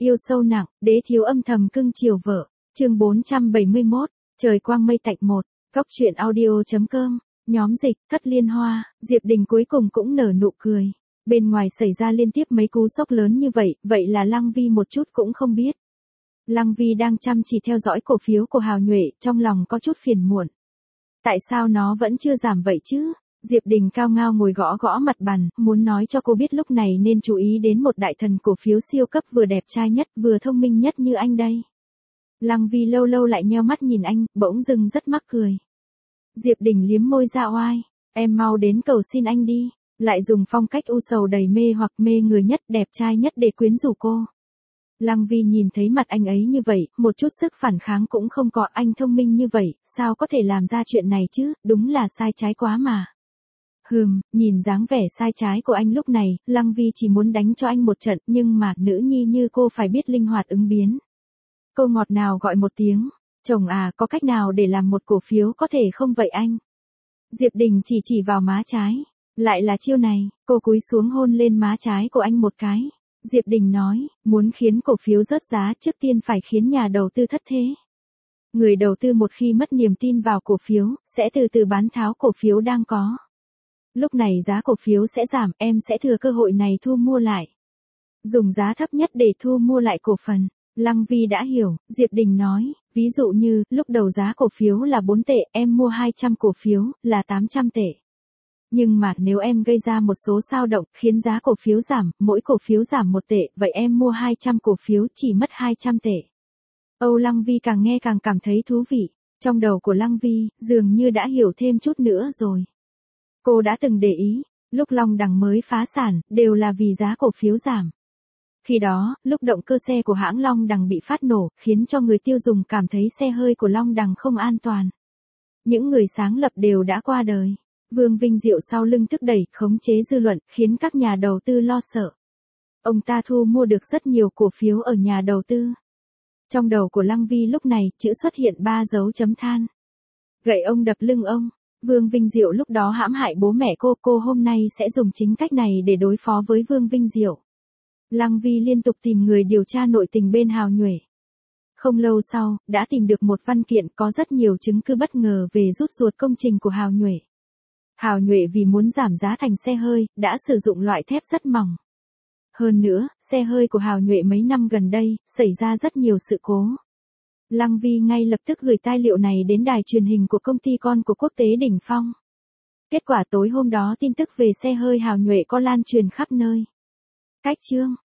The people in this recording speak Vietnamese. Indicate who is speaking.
Speaker 1: Yêu sâu nặng, đế thiếu âm thầm cưng chiều vợ. Chương 471, trời quang mây tạnh 1, góc truyện audio.com, nhóm dịch, Thất Liên Hoa, Diệp Đình cuối cùng cũng nở nụ cười. Bên ngoài xảy ra liên tiếp mấy cú sốc lớn như vậy là Lăng Vi một chút cũng không biết. Lăng Vi đang chăm chỉ theo dõi cổ phiếu của Hào Nhuệ, trong lòng có chút phiền muộn. Tại sao nó vẫn chưa giảm vậy chứ? Diệp Đình cao ngao ngồi gõ gõ mặt bàn, muốn nói cho cô biết lúc này nên chú ý đến một đại thần cổ phiếu siêu cấp vừa đẹp trai nhất vừa thông minh nhất như anh đây. Lăng Vi lâu lâu lại nheo mắt nhìn anh, bỗng dưng rất mắc cười. Diệp Đình liếm môi ra oai, em mau đến cầu xin anh đi, lại dùng phong cách u sầu đầy mê hoặc mê người nhất đẹp trai nhất để quyến rũ cô. Lăng Vi nhìn thấy mặt anh ấy như vậy, một chút sức phản kháng cũng không có, anh thông minh như vậy, sao có thể làm ra chuyện này chứ, đúng là sai trái quá mà. Nhìn dáng vẻ sai trái của anh lúc này, Lăng Vi chỉ muốn đánh cho anh một trận, nhưng mà nữ nhi như cô phải biết linh hoạt ứng biến. Cô ngọt ngào gọi một tiếng, chồng à, có cách nào để làm một cổ phiếu có thể không vậy anh? Diệp Đình chỉ vào má trái, lại là chiêu này, cô cúi xuống hôn lên má trái của anh một cái. Diệp Đình nói, muốn khiến cổ phiếu rớt giá trước tiên phải khiến nhà đầu tư thất thế. Người đầu tư một khi mất niềm tin vào cổ phiếu, sẽ từ từ bán tháo cổ phiếu đang có. Lúc này giá cổ phiếu sẽ giảm, em sẽ thừa cơ hội này thu mua lại. Dùng giá thấp nhất để thu mua lại cổ phần. Lăng Vi đã hiểu, Diệp Đình nói, ví dụ như, lúc đầu giá cổ phiếu là 4 tệ, em mua 200 cổ phiếu, là 800 tệ. Nhưng mà nếu em gây ra một số xao động, khiến giá cổ phiếu giảm, mỗi cổ phiếu giảm 1 tệ, vậy em mua 200 cổ phiếu chỉ mất 200 tệ. Lăng Vi càng nghe càng cảm thấy thú vị. Trong đầu của Lăng Vi, dường như đã hiểu thêm chút nữa rồi. Cô đã từng để ý, lúc Long Đằng mới phá sản, đều là vì giá cổ phiếu giảm. Khi đó, lúc động cơ xe của hãng Long Đằng bị phát nổ, khiến cho người tiêu dùng cảm thấy xe hơi của Long Đằng không an toàn. Những người sáng lập đều đã qua đời. Vương Vinh Diệu sau lưng thúc đẩy, khống chế dư luận, khiến các nhà đầu tư lo sợ. Ông ta thu mua được rất nhiều cổ phiếu ở nhà đầu tư. Trong đầu của Lăng Vi lúc này, chữ xuất hiện 3 dấu chấm than. Gậy ông đập lưng ông. Vương Vinh Diệu lúc đó hãm hại bố mẹ cô hôm nay sẽ dùng chính cách này để đối phó với Vương Vinh Diệu. Lăng Vi liên tục tìm người điều tra nội tình bên Hào Nhuệ. Không lâu sau, đã tìm được một văn kiện có rất nhiều chứng cứ bất ngờ về rút ruột công trình của Hào Nhuệ. Hào Nhuệ vì muốn giảm giá thành xe hơi, đã sử dụng loại thép rất mỏng. Hơn nữa, xe hơi của Hào Nhuệ mấy năm gần đây, xảy ra rất nhiều sự cố. Lăng Vi ngay lập tức gửi tài liệu này đến đài truyền hình của công ty con của Quốc tế Đỉnh Phong. Kết quả tối hôm đó tin tức về xe hơi Hào Nhuệ có lan truyền khắp nơi. Cách chương